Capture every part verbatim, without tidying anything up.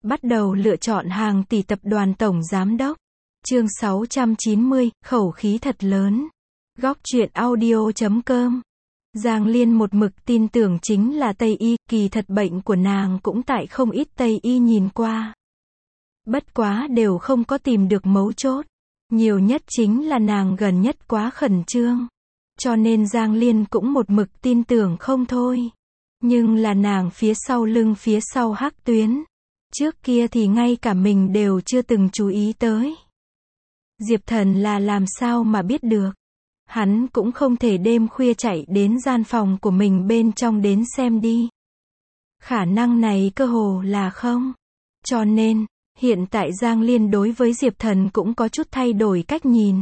Bắt đầu lựa chọn hàng tỷ tập đoàn tổng giám đốc. Chương sáu trăm chín mươi, khẩu khí thật lớn. Góc truyện audio chấm com. Giang Liên một mực tin tưởng chính là Tây y, kỳ thật bệnh của nàng cũng tại không ít Tây y nhìn qua. Bất quá đều không có tìm được mấu chốt. Nhiều nhất chính là nàng gần nhất quá khẩn trương. Cho nên Giang Liên cũng một mực tin tưởng không thôi. Nhưng là nàng phía sau lưng phía sau hắc tuyến. Trước kia thì ngay cả mình đều chưa từng chú ý tới. Diệp Thần là làm sao mà biết được. Hắn cũng không thể đêm khuya chạy đến gian phòng của mình bên trong đến xem đi. Khả năng này cơ hồ là không. Cho nên, hiện tại Giang Liên đối với Diệp Thần cũng có chút thay đổi cách nhìn.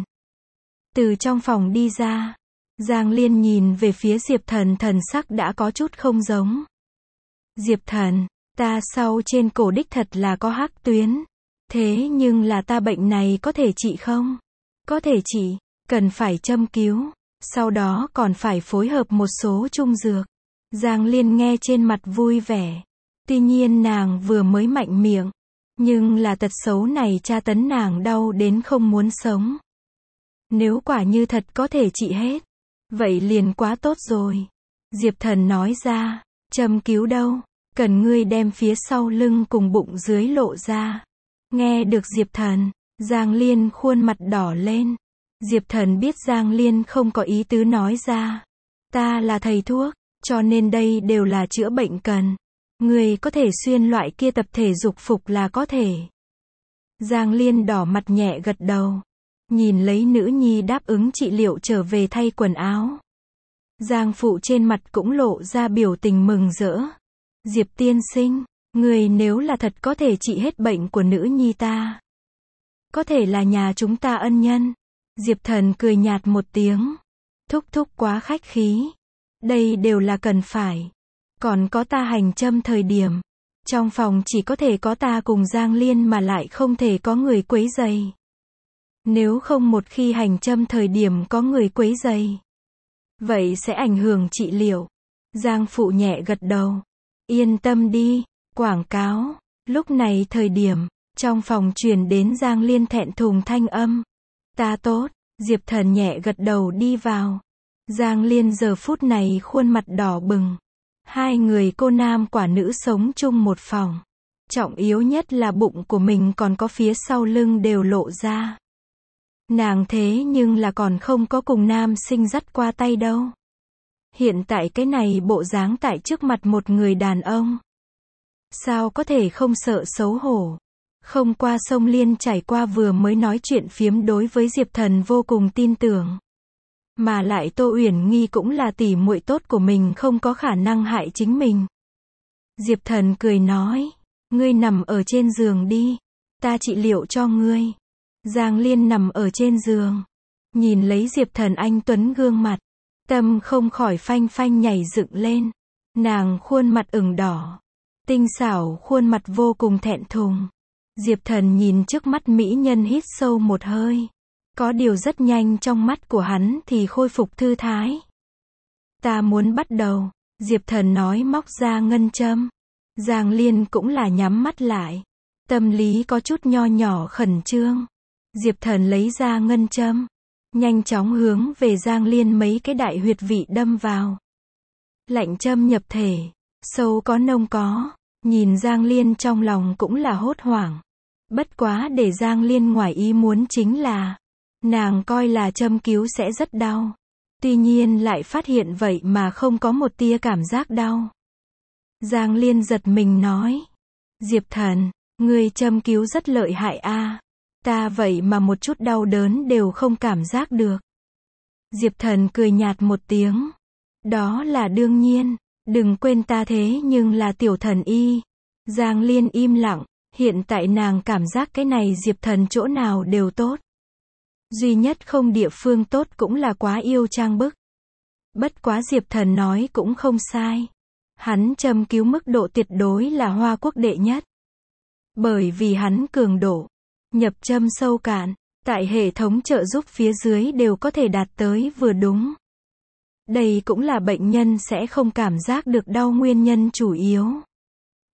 Từ trong phòng đi ra, Giang Liên nhìn về phía Diệp Thần, thần sắc đã có chút không giống. Diệp Thần, ta sau trên cổ đích thật là có hắc tuyến. Thế nhưng là ta bệnh này có thể trị không? Có thể trị, cần phải châm cứu, sau đó còn phải phối hợp một số trung dược. Giang Liên nghe trên mặt vui vẻ. Tuy nhiên nàng vừa mới mạnh miệng, nhưng là tật xấu này tra tấn nàng đau đến không muốn sống. Nếu quả như thật có thể trị hết, vậy liền quá tốt rồi. Diệp Thần nói ra, châm cứu đâu, cần ngươi đem phía sau lưng cùng bụng dưới lộ ra. Nghe được Diệp Thần, Giang Liên khuôn mặt đỏ lên. Diệp Thần biết Giang Liên không có ý tứ nói ra. Ta là thầy thuốc, cho nên đây đều là chữa bệnh cần. Người có thể xuyên loại kia tập thể dục phục là có thể. Giang Liên đỏ mặt nhẹ gật đầu. Nhìn lấy nữ nhi đáp ứng trị liệu trở về thay quần áo. Giang phụ trên mặt cũng lộ ra biểu tình mừng rỡ. Diệp tiên sinh, người nếu là thật có thể trị hết bệnh của nữ nhi ta, có thể là nhà chúng ta ân nhân. Diệp Thần cười nhạt một tiếng. Thúc thúc quá khách khí. Đây đều là cần phải. Còn có ta hành châm thời điểm. Trong phòng chỉ có thể có ta cùng Giang Liên mà lại không thể có người quấy rầy. Nếu không một khi hành châm thời điểm có người quấy rầy, vậy sẽ ảnh hưởng trị liệu. Giang phụ nhẹ gật đầu. Yên tâm đi, quảng cáo. Lúc này thời điểm, trong phòng truyền đến Giang Liên thẹn thùng thanh âm. Ta tốt, Diệp Thần nhẹ gật đầu đi vào. Giang Liên giờ phút này khuôn mặt đỏ bừng. Hai người cô nam quả nữ sống chung một phòng. Trọng yếu nhất là bụng của mình còn có phía sau lưng đều lộ ra. Nàng thế nhưng là còn không có cùng nam sinh dắt qua tay đâu. Hiện tại cái này bộ dáng tại trước mặt một người đàn ông. Sao có thể không sợ xấu hổ. Không qua sông Liên trải qua vừa mới nói chuyện phiếm đối với Diệp Thần vô cùng tin tưởng. Mà lại Tô Uyển Nghi cũng là tỷ muội tốt của mình, không có khả năng hại chính mình. Diệp Thần cười nói, ngươi nằm ở trên giường đi, ta trị liệu cho ngươi. Giang Liên nằm ở trên giường, nhìn lấy Diệp Thần anh tuấn gương mặt, tâm không khỏi phanh phanh nhảy dựng lên. Nàng khuôn mặt ửng đỏ, tinh xảo khuôn mặt vô cùng thẹn thùng. Diệp Thần nhìn trước mắt mỹ nhân hít sâu một hơi. Có điều rất nhanh trong mắt của hắn thì khôi phục thư thái. Ta muốn bắt đầu, Diệp Thần nói móc ra ngân châm. Giang Liên cũng là nhắm mắt lại. Tâm lý có chút nho nhỏ khẩn trương. Diệp Thần lấy ra ngân châm. Nhanh chóng hướng về Giang Liên mấy cái đại huyệt vị đâm vào. Lạnh châm nhập thể, sâu có nông có. Nhìn Giang Liên trong lòng cũng là hốt hoảng. Bất quá để Giang Liên ngoài ý muốn chính là, nàng coi là châm cứu sẽ rất đau. Tuy nhiên lại phát hiện vậy mà không có một tia cảm giác đau. Giang Liên giật mình nói, Diệp Thần, ngươi châm cứu rất lợi hại a. Ta vậy mà một chút đau đớn đều không cảm giác được. Diệp Thần cười nhạt một tiếng. Đó là đương nhiên, đừng quên ta thế nhưng là tiểu thần y. Giang Liên im lặng. Hiện tại nàng cảm giác cái này Diệp Thần chỗ nào đều tốt. Duy nhất không địa phương tốt cũng là quá yêu trang bức. Bất quá Diệp Thần nói cũng không sai. Hắn châm cứu mức độ tuyệt đối là Hoa Quốc đệ nhất. Bởi vì hắn cường độ, nhập châm sâu cạn, tại hệ thống trợ giúp phía dưới đều có thể đạt tới vừa đúng. Đây cũng là bệnh nhân sẽ không cảm giác được đau nguyên nhân chủ yếu.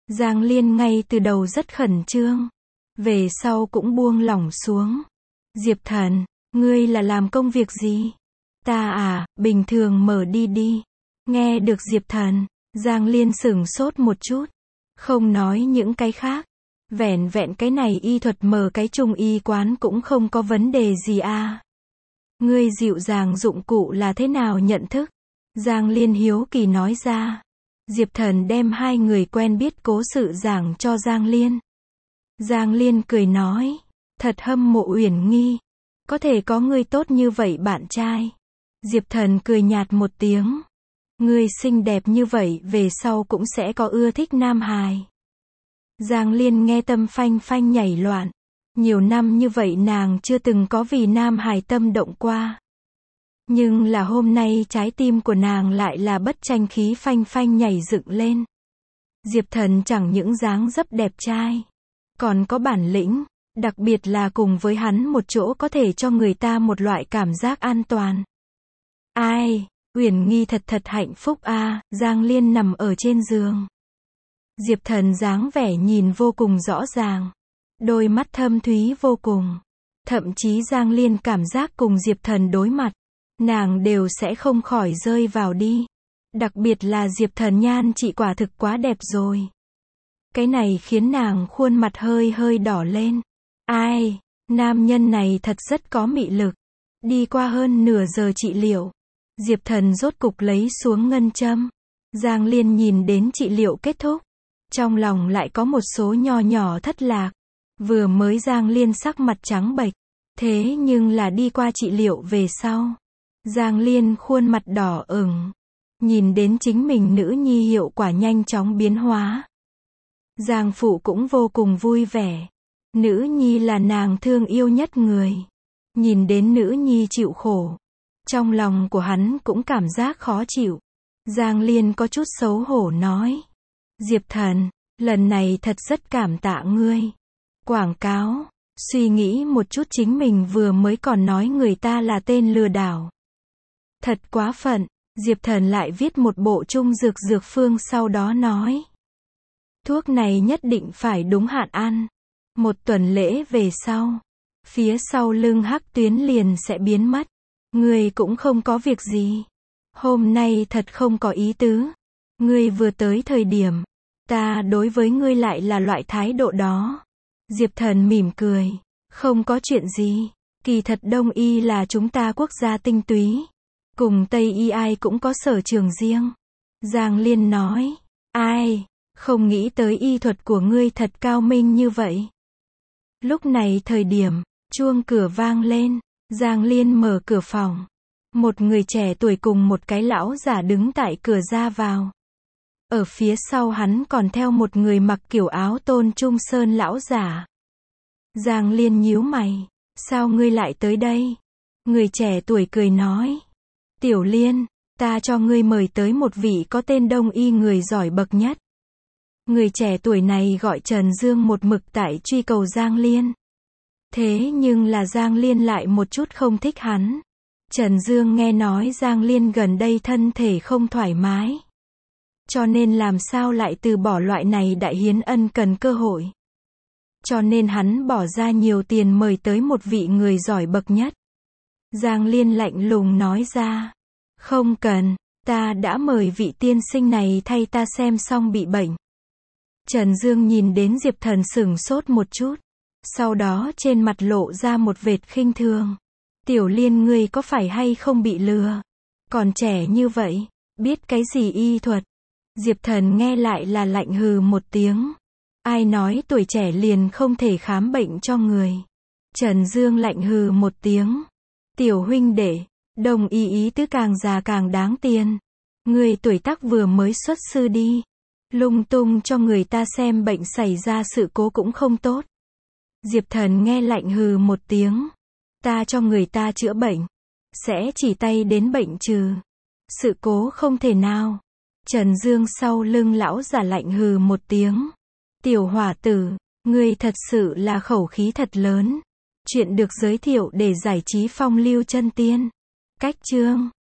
Giang Liên ngay từ đầu rất khẩn trương. Về sau cũng buông lỏng xuống. Diệp Thần, ngươi là làm công việc gì? Ta à, bình thường mở đi đi. Nghe được Diệp Thần, Giang Liên sửng sốt một chút. Không nói những cái khác. Vẻn vẹn cái này y thuật mở cái trung y quán cũng không có vấn đề gì à. Ngươi dịu dàng dụng cụ là thế nào nhận thức? Giang Liên hiếu kỳ nói ra. Diệp Thần đem hai người quen biết cố sự giảng cho Giang Liên. Giang Liên cười nói. Thật hâm mộ Uyển Nghi. Có thể có ngươi tốt như vậy bạn trai. Diệp Thần cười nhạt một tiếng. Ngươi xinh đẹp như vậy về sau cũng sẽ có ưa thích nam hài. Giang Liên nghe tâm phanh phanh nhảy loạn. Nhiều năm như vậy nàng chưa từng có vì nam hài tâm động qua. Nhưng là hôm nay trái tim của nàng lại là bất tranh khí phanh phanh nhảy dựng lên. Diệp Thần chẳng những dáng dấp đẹp trai, còn có bản lĩnh, đặc biệt là cùng với hắn một chỗ có thể cho người ta một loại cảm giác an toàn. Ai, Uyển Nghi thật thật hạnh phúc a. À, Giang Liên nằm ở trên giường. Diệp Thần dáng vẻ nhìn vô cùng rõ ràng. Đôi mắt thâm thúy vô cùng. Thậm chí Giang Liên cảm giác cùng Diệp Thần đối mặt, nàng đều sẽ không khỏi rơi vào đi. Đặc biệt là Diệp Thần nhan trị quả thực quá đẹp rồi. Cái này khiến nàng khuôn mặt hơi hơi đỏ lên. Ai, nam nhân này thật rất có mị lực. Đi qua hơn nửa giờ trị liệu, Diệp Thần rốt cục lấy xuống ngân châm. Giang Liên nhìn đến trị liệu kết thúc, trong lòng lại có một số nho nhỏ thất lạc. Vừa mới Giang Liên sắc mặt trắng bệch, thế nhưng là đi qua trị liệu về sau, Giang Liên khuôn mặt đỏ ửng, nhìn đến chính mình nữ nhi hiệu quả nhanh chóng biến hóa. Giang phụ cũng vô cùng vui vẻ. Nữ nhi là nàng thương yêu nhất người. Nhìn đến nữ nhi chịu khổ, trong lòng của hắn cũng cảm giác khó chịu. Giang Liên có chút xấu hổ nói. Diệp Thần, lần này thật rất cảm tạ ngươi. Quảng cáo, suy nghĩ một chút chính mình vừa mới còn nói người ta là tên lừa đảo. Thật quá phận, Diệp Thần lại viết một bộ trung dược dược phương sau đó nói. Thuốc này nhất định phải đúng hạn ăn. Một tuần lễ về sau, phía sau lưng hắc tuyến liền sẽ biến mất. Ngươi cũng không có việc gì. Hôm nay thật không có ý tứ. Ngươi vừa tới thời điểm, ta đối với ngươi lại là loại thái độ đó. Diệp Thần mỉm cười. Không có chuyện gì. Kỳ thật Đông Y là chúng ta quốc gia tinh túy. Cùng Tây Y ai cũng có sở trường riêng. Giang Liên nói. Ai, không nghĩ tới y thuật của ngươi thật cao minh như vậy. Lúc này thời điểm, chuông cửa vang lên. Giang Liên mở cửa phòng. Một người trẻ tuổi cùng một cái lão giả đứng tại cửa ra vào. Ở phía sau hắn còn theo một người mặc kiểu áo tôn trung sơn lão giả. Giang Liên nhíu mày. Sao ngươi lại tới đây? Người trẻ tuổi cười nói. Tiểu Liên, ta cho ngươi mời tới một vị có tên Đông Y người giỏi bậc nhất. Người trẻ tuổi này gọi Trần Dương một mực tại truy cầu Giang Liên. Thế nhưng là Giang Liên lại một chút không thích hắn. Trần Dương nghe nói Giang Liên gần đây thân thể không thoải mái. Cho nên làm sao lại từ bỏ loại này đại hiến ân cần cơ hội. Cho nên hắn bỏ ra nhiều tiền mời tới một vị người giỏi bậc nhất. Giang Liên lạnh lùng nói ra. Không cần, ta đã mời vị tiên sinh này thay ta xem xong bị bệnh. Trần Dương nhìn đến Diệp Thần sửng sốt một chút. Sau đó trên mặt lộ ra một vệt khinh thường. Tiểu Liên ngươi có phải hay không bị lừa? Còn trẻ như vậy, biết cái gì y thuật? Diệp Thần nghe lại là lạnh hừ một tiếng. Ai nói tuổi trẻ liền không thể khám bệnh cho người? Trần Dương lạnh hừ một tiếng. Tiểu huynh đệ, Đông Y ý tứ càng già càng đáng tiền. Người tuổi tác vừa mới xuất sư đi. Lung tung cho người ta xem bệnh xảy ra sự cố cũng không tốt. Diệp Thần nghe lạnh hừ một tiếng. Ta cho người ta chữa bệnh, sẽ chỉ tay đến bệnh trừ. Sự cố không thể nào. Trần Dương sau lưng lão giả lạnh hừ một tiếng. Tiểu hỏa tử, ngươi thật sự là khẩu khí thật lớn. Chuyện được giới thiệu để giải trí phong lưu chân tiên. Cách chương